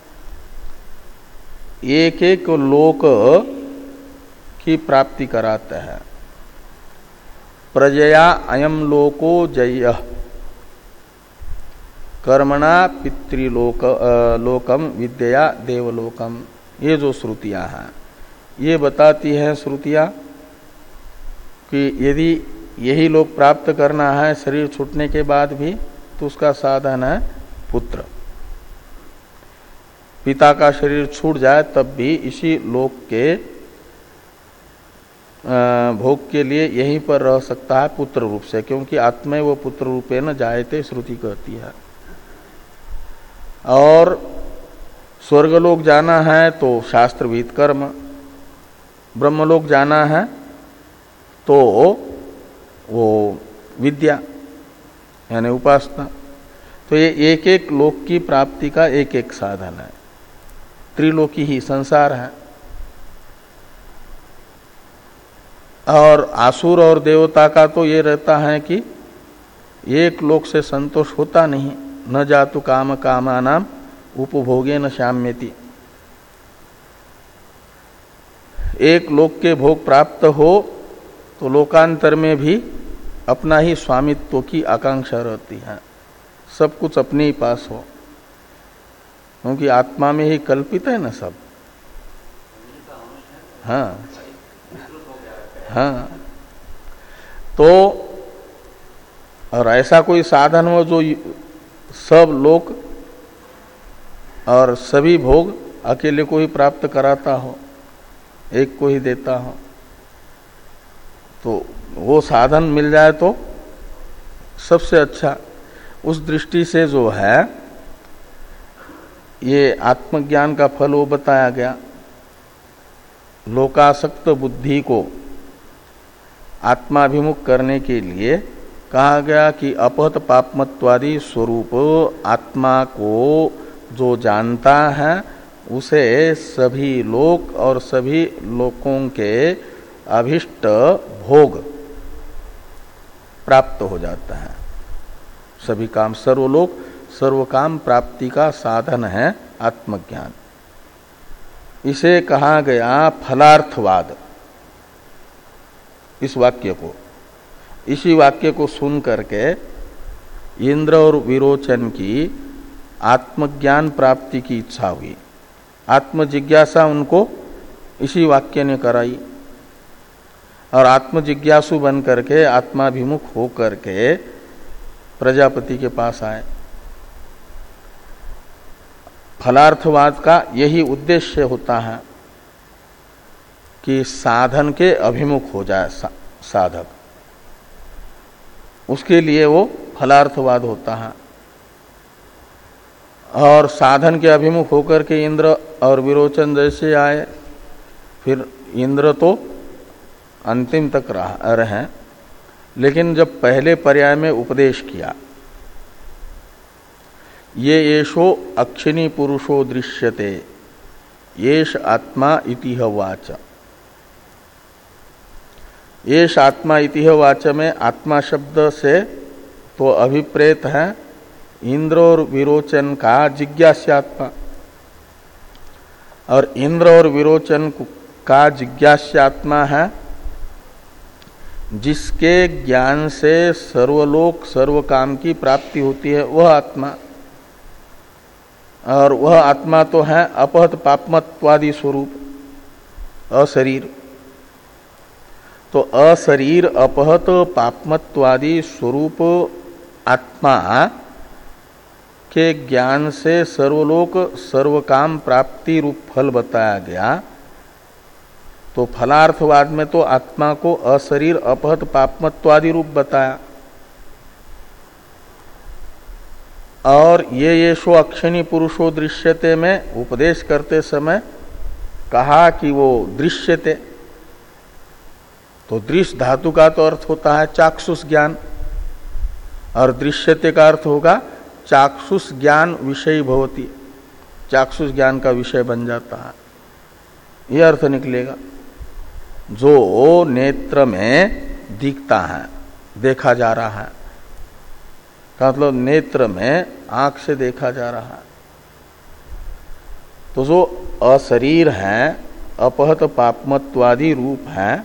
एक एक लोक की प्राप्ति कराते हैं। प्रजया अयम लोको जय कर्मणा पितृलोक लोकम विद्या देवलोकम, ये जो श्रुतियां हैं ये बताती हैं श्रुतियां कि यदि यही लोक प्राप्त करना है शरीर छूटने के बाद भी तो उसका साधन है पुत्र। पिता का शरीर छूट जाए तब भी इसी लोक के भोग के लिए यहीं पर रह सकता है पुत्र रूप से, क्योंकि आत्मा वो पुत्र रूपे न जायते श्रुति कहती है। और स्वर्गलोक जाना है तो शास्त्रविद कर्म, ब्रह्मलोक जाना है तो वो विद्या यानी उपासना। तो ये एक एक लोक की प्राप्ति का एक एक साधन है, त्रिलोकी ही संसार है। और आसुर और देवता का तो ये रहता है कि एक लोक से संतोष होता नहीं, न जातु काम कामानाम उपभोगे न शाम्यति। एक लोक के भोग प्राप्त हो तो लोकांतर में भी अपना ही स्वामित्व की आकांक्षा रहती है, सब कुछ अपने ही पास हो, क्योंकि आत्मा में ही कल्पित है ना सब। हाँ हाँ। तो और ऐसा कोई साधन हो जो सब लोग और सभी भोग अकेले को ही प्राप्त कराता हो, एक को ही देता हो, तो वो साधन मिल जाए तो सबसे अच्छा। उस दृष्टि से जो है ये आत्मज्ञान का फल वो बताया गया। लोकासक्त बुद्धि को आत्माभिमुख करने के लिए कहा गया कि अपहत पापमत्वादि स्वरूप आत्मा को जो जानता है उसे सभी लोक और सभी लोकों के अभिष्ट भोग प्राप्त हो जाता है। सभी काम सर्वलोक सर्वकाम प्राप्ति का साधन है आत्मज्ञान। इसे कहा गया फलार्थवाद। इस वाक्य को, इसी वाक्य को सुन करके इंद्र और विरोचन की आत्मज्ञान प्राप्ति की इच्छा हुई, आत्मजिज्ञासा उनको इसी वाक्य ने कराई और आत्मजिज्ञासु बन करके आत्माभिमुख हो करके प्रजापति के पास आए। फलार्थवाद का यही उद्देश्य होता है कि साधन के अभिमुख हो जाए सा, साधक, उसके लिए वो फलार्थवाद होता है। और साधन के अभिमुख होकर के इंद्र और विरोचन जैसे आए, फिर इंद्र तो अंतिम तक रहे, लेकिन जब पहले पर्याय में उपदेश किया, ये येषो अक्षिणी पुरुषो दृश्यते येष आत्मा इतिह वाच। येष आत्मा इतिह वाच में आत्मा शब्द से तो अभिप्रेत है इंद्र और विरोचन का जिज्ञास्यात्मा, और इंद्र और विरोचन का जिज्ञास्यात्मा है जिसके ज्ञान से सर्वलोक सर्व काम की प्राप्ति होती है, वह आत्मा। और वह आत्मा तो है अपहत पापमत्वादि स्वरूप, अशरीर। तो अशरीर अपहत पापमत्वादि स्वरूप आत्मा के ज्ञान से सर्वलोक सर्वकाम प्राप्ति रूप फल बताया गया। तो फलार्थवाद में तो आत्मा को अशरीर अपहत पापमत्वादि रूप बताया, और ये येषो अक्षिणी पुरुषो दृश्यते में उपदेश करते समय कहा कि वो दृश्यते। तो दृश्य धातु का तो अर्थ होता है चाक्षुष ज्ञान, और दृश्यते का अर्थ होगा चाक्षुष ज्ञान विषय भवति, चाक्षुष ज्ञान का विषय बन जाता है, यह अर्थ निकलेगा। जो नेत्र में दिखता है, देखा जा रहा है, का मतलब नेत्र में आंख से देखा जा रहा है। तो जो अशरीर है, अपहत पापमत्वादि रूप है,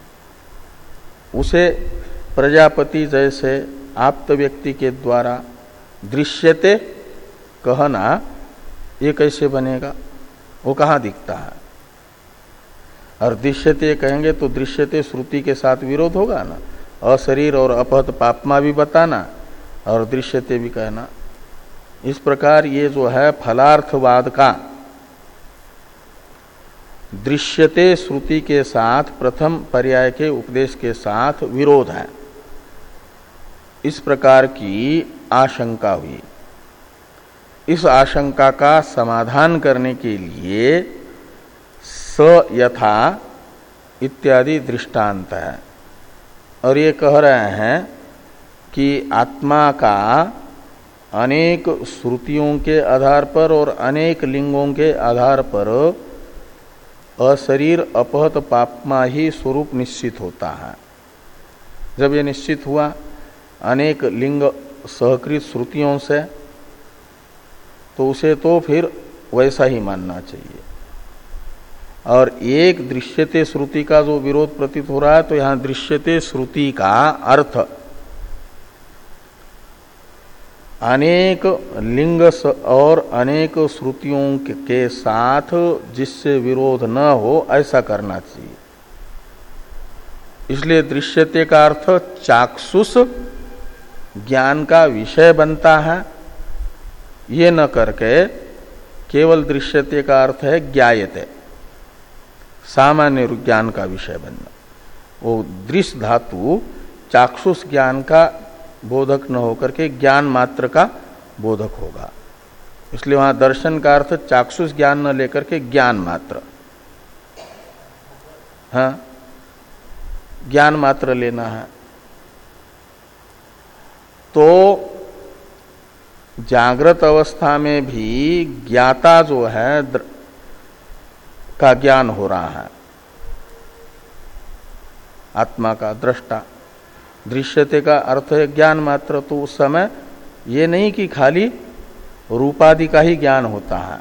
उसे प्रजापति जैसे आप्त व्यक्ति के द्वारा दृश्यते कहना, ये कैसे बनेगा? वो कहाँ दिखता है? और दृश्यते कहेंगे तो दृश्यते श्रुति के साथ विरोध होगा ना। अशरीर और अपहत पापमा भी बताना और दृश्यते भी कहना। इस प्रकार ये जो है फलार्थवाद का दृश्यते श्रुति के साथ प्रथम पर्याय के उपदेश के साथ विरोध है, इस प्रकार की आशंका हुई। इस आशंका का समाधान करने के लिए स यथा इत्यादि दृष्टांत है, और ये कह रहे हैं कि आत्मा का अनेक श्रुतियों के आधार पर और अनेक लिंगों के आधार पर अशरीर अपहत पापमा ही स्वरूप निश्चित होता है। जब ये निश्चित हुआ अनेक लिंग सहकृत श्रुतियों से, तो उसे तो फिर वैसा ही मानना चाहिए। और एक दृश्यते श्रुति का जो विरोध प्रतीत हो रहा है, तो यहां दृश्यते श्रुति का अर्थ अनेक लिंग और अनेक श्रुतियों के साथ जिससे विरोध न हो, ऐसा करना चाहिए। इसलिए दृश्यते का अर्थ चाक्षुष ज्ञान का विषय बनता है, ये न करके केवल दृश्यते का अर्थ है ज्ञायते, सामान्य ज्ञान का विषय बनना। वो दृश्य धातु चाक्षुष ज्ञान का बोधक न होकर के ज्ञान मात्र का बोधक होगा। इसलिए वहां दर्शन का अर्थ चाक्षुष ज्ञान न लेकर के ज्ञान मात्र, हाँ, ज्ञान मात्र लेना है। तो जागृत अवस्था में भी ज्ञाता जो है का ज्ञान हो रहा है, आत्मा का दृष्टा। दृश्यते का अर्थ है ज्ञान मात्र। तो उस समय ये नहीं कि खाली रूपादि का ही ज्ञान होता है,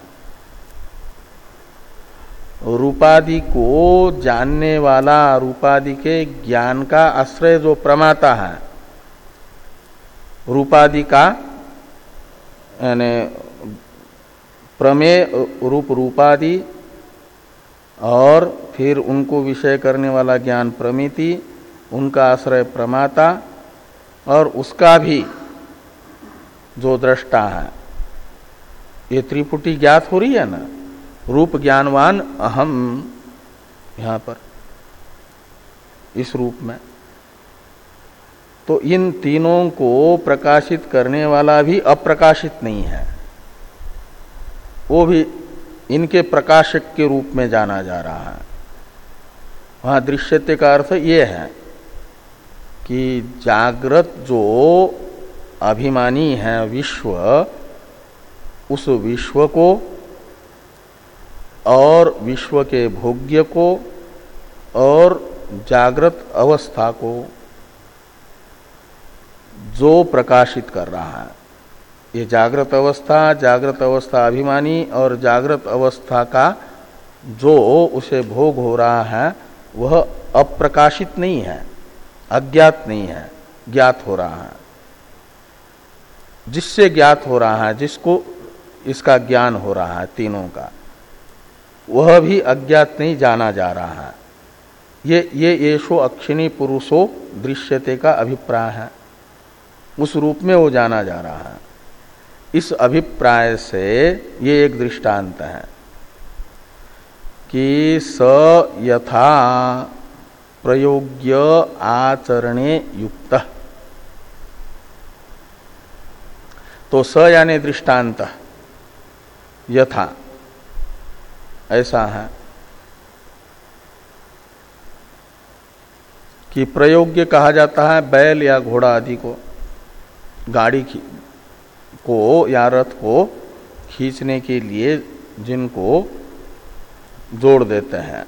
रूपादि को जानने वाला, रूपादि के ज्ञान का आश्रय जो प्रमाता है, रूपादि का यानी प्रमेय रूप रूपादि, और फिर उनको विषय करने वाला ज्ञान प्रमिति, उनका आश्रय प्रमाता, और उसका भी जो दृष्टा है, ये त्रिपुटी ज्ञात हो रही है ना, रूप ज्ञानवान अहम, यहां पर इस रूप में। तो इन तीनों को प्रकाशित करने वाला भी अप्रकाशित नहीं है, वो भी इनके प्रकाशक के रूप में जाना जा रहा है। वहां दृश्यते का अर्थ ये है कि जागृत जो अभिमानी है विश्व, उस विश्व को और विश्व के भोग्य को और जागृत अवस्था को जो प्रकाशित कर रहा है, ये जागृत अवस्था, जागृत अवस्था अभिमानी और जागृत अवस्था का जो उसे भोग हो रहा है वह अप्रकाशित नहीं है, अज्ञात नहीं है, ज्ञात हो रहा है। जिससे ज्ञात हो रहा है, जिसको इसका ज्ञान हो रहा है तीनों का, वह भी अज्ञात नहीं जाना जा रहा है। ये ये येषो अक्षिणी पुरुषो दृश्यते का अभिप्राय है, उस रूप में वो जाना जा रहा है। इस अभिप्राय से ये एक दृष्टांत है कि स यथा प्रयोग्य आचरणे युक्त, तो स यानी दृष्टांत, यथा ऐसा है कि प्रयोग्य कहा जाता है बैल या घोड़ा आदि को, गाड़ी को या रथ को खींचने के लिए जिनको जोड़ देते हैं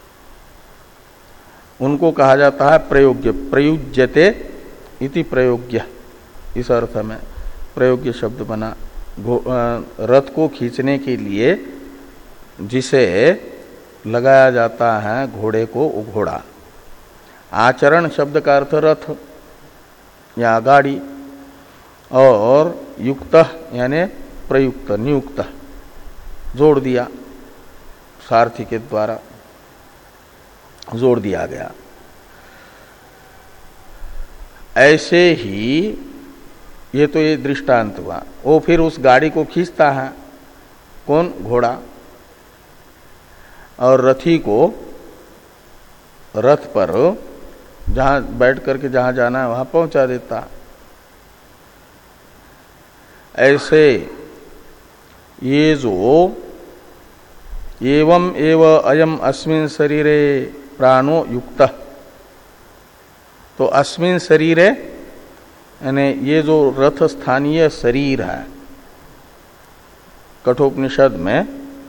उनको कहा जाता है प्रयोग्य। प्रयुज्यते इति प्रयोग्य, इस अर्थ में प्रयोग्य शब्द बना। रथ को खींचने के लिए जिसे लगाया जाता है घोड़े को, वो घोड़ा। आचरण शब्द का अर्थ रथ या गाड़ी, और युक्त यानी प्रयुक्त, नियुक्त, जोड़ दिया, सारथी के द्वारा जोड़ दिया गया। ऐसे ही ये तो ये दृष्टांत हुआ। वो फिर उस गाड़ी को खींचता है, कौन? घोड़ा। और रथी को रथ पर जहां बैठ करके जहां जाना है वहां पहुंचा देता। ऐसे ये जो एवं एव अयम अस्मिन् शरीरे प्राणो युक्त, तो अस्मिन् शरीरे यानी ये जो रथ स्थानीय शरीर है, कठोपनिषद में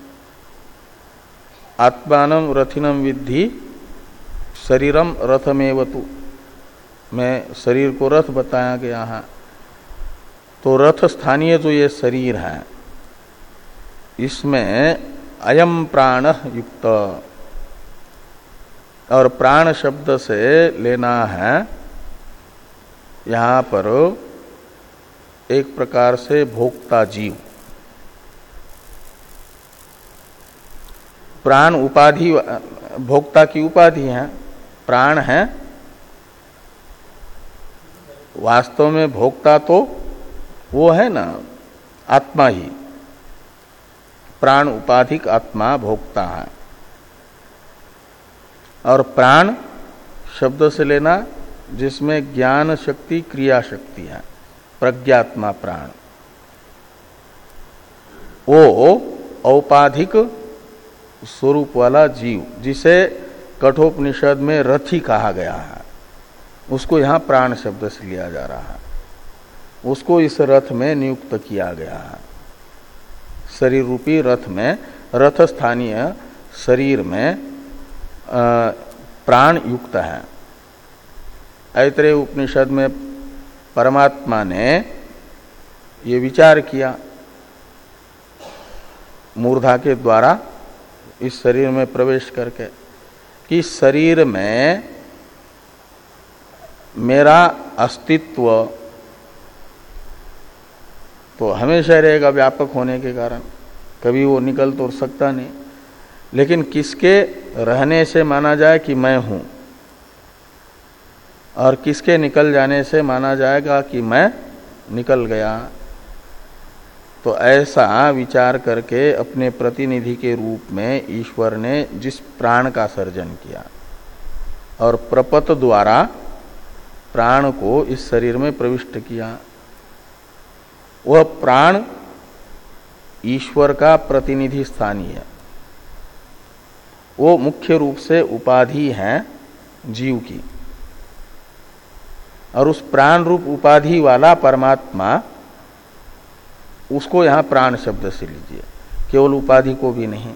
आत्मानं रथिनं विद्धि शरीरम रथमेवतु में शरीर को रथ बताया गया है। तो रथ स्थानीय जो ये शरीर है, इसमें अयम प्राण युक्त, और प्राण शब्द से लेना है यहां पर एक प्रकार से भोक्ता जीव। प्राण उपाधि, भोक्ता की उपाधि है, प्राण है, वास्तव में भोक्ता तो वो है ना आत्मा ही। प्राण उपाधिक आत्मा भोक्ता है। और प्राण शब्द से लेना जिसमें ज्ञान शक्ति, क्रिया शक्ति है, प्रज्ञात्मा प्राण, वो औपाधिक स्वरूप वाला जीव जिसे कठोपनिषद में रथी कहा गया है, उसको यहां प्राण शब्द से लिया जा रहा है। उसको इस रथ में नियुक्त किया गया है। शरीर रूपी रथ में, रथ स्थानीय शरीर में प्राण युक्त है। ऐतरेय उपनिषद में परमात्मा ने ये विचार किया मूर्धा के द्वारा इस शरीर में प्रवेश करके कि शरीर में मेरा अस्तित्व तो हमेशा रहेगा व्यापक होने के कारण, कभी वो निकल तो सकता नहीं। लेकिन किसके रहने से माना जाए कि मैं हूं, और किसके निकल जाने से माना जाएगा कि मैं निकल गया। तो ऐसा विचार करके अपने प्रतिनिधि के रूप में ईश्वर ने जिस प्राण का सर्जन किया और प्रपत द्वारा प्राण को इस शरीर में प्रविष्ट किया, वह प्राण ईश्वर का प्रतिनिधि स्थानीय है। वो मुख्य रूप से उपाधि है जीव की, और उस प्राण रूप उपाधि वाला परमात्मा, उसको यहां प्राण शब्द से लीजिए, केवल उपाधि को भी नहीं।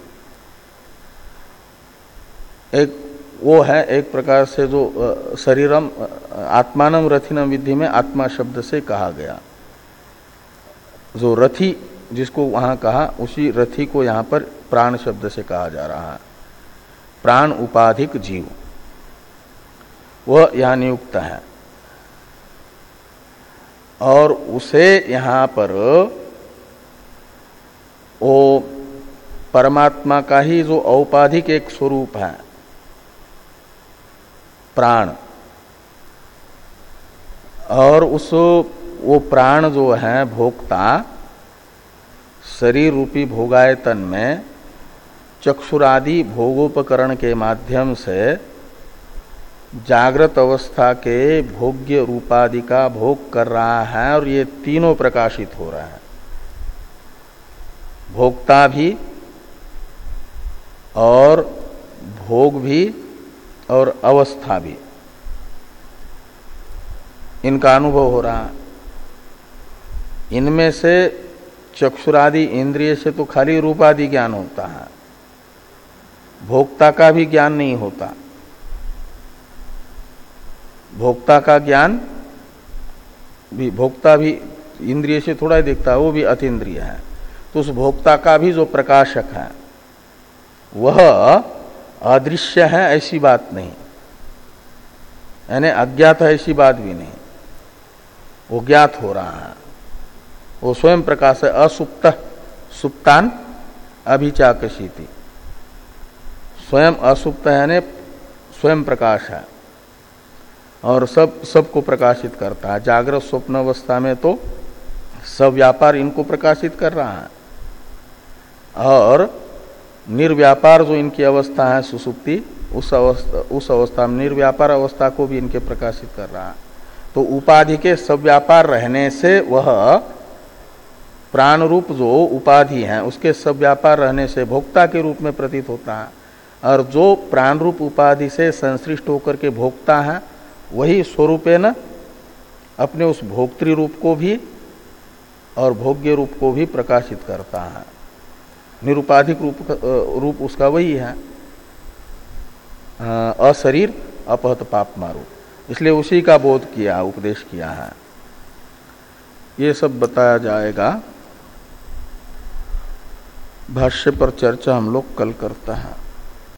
एक वो है एक प्रकार से जो शरीरम आत्मानम रथिनम विद्धि में आत्मा शब्द से कहा गया, जो रथी जिसको वहां कहा, उसी रथी को यहां पर प्राण शब्द से कहा जा रहा है। प्राण उपाधिक जीव वह यहां नियुक्त है, और उसे यहां पर वो परमात्मा का ही जो औपाधिक एक स्वरूप है प्राण, और उस वो प्राण जो है भोक्ता शरीर रूपी भोगायतन में चक्षुरादि भोगोपकरण के माध्यम से जागृत अवस्था के भोग्य रूपादि का भोग कर रहा है, और ये तीनों प्रकाशित हो रहा है, भोक्ता भी और भोग भी और अवस्था भी, इनका अनुभव हो रहा है। इनमें से चक्षुरादि इंद्रिय से तो खाली रूपादि ज्ञान होता है, भोक्ता का भी ज्ञान नहीं होता। भोक्ता का ज्ञान भी, भोक्ता भी इंद्रिय से थोड़ा ही देखता है, वो भी अतीन्द्रिय है। तो उस भोक्ता का भी जो प्रकाशक है वह अदृश्य है ऐसी बात नहीं, यानी अज्ञात है ऐसी बात भी नहीं, वो ज्ञात हो रहा है, वो स्वयं प्रकाश है। असुप्त सुप्तान अभिचाकशीति, स्वयं असुप्त है यानी स्वयं प्रकाश है और सब सबको प्रकाशित करता है। जागृत स्वप्न अवस्था में तो सब व्यापार इनको प्रकाशित कर रहा है, और निर्व्यापार जो इनकी अवस्था है सुसुप्ति, उस अवस्था उस अवस्था में निर्व्यापार अवस्था को भी इनके प्रकाशित कर रहा है। तो उपाधि के सब व्यापार रहने से वह प्राण रूप जो उपाधि है उसके सब व्यापार रहने से भोक्ता के रूप में प्रतीत होता है, और जो प्राण रूप उपाधि से संश्लिष्ट होकर के भोक्ता है वही स्वरूपे न अपने उस भोक्तृ रूप को भी और भोग्य रूप को भी प्रकाशित करता है। निरुपाधिक रूप रूप उसका वही है, अशरीर अपहत पापमा रूप, इसलिए उसी का बोध किया, उपदेश किया है। ये सब बताया जाएगा। भाष्य पर चर्चा हम लोग कल करते हैं।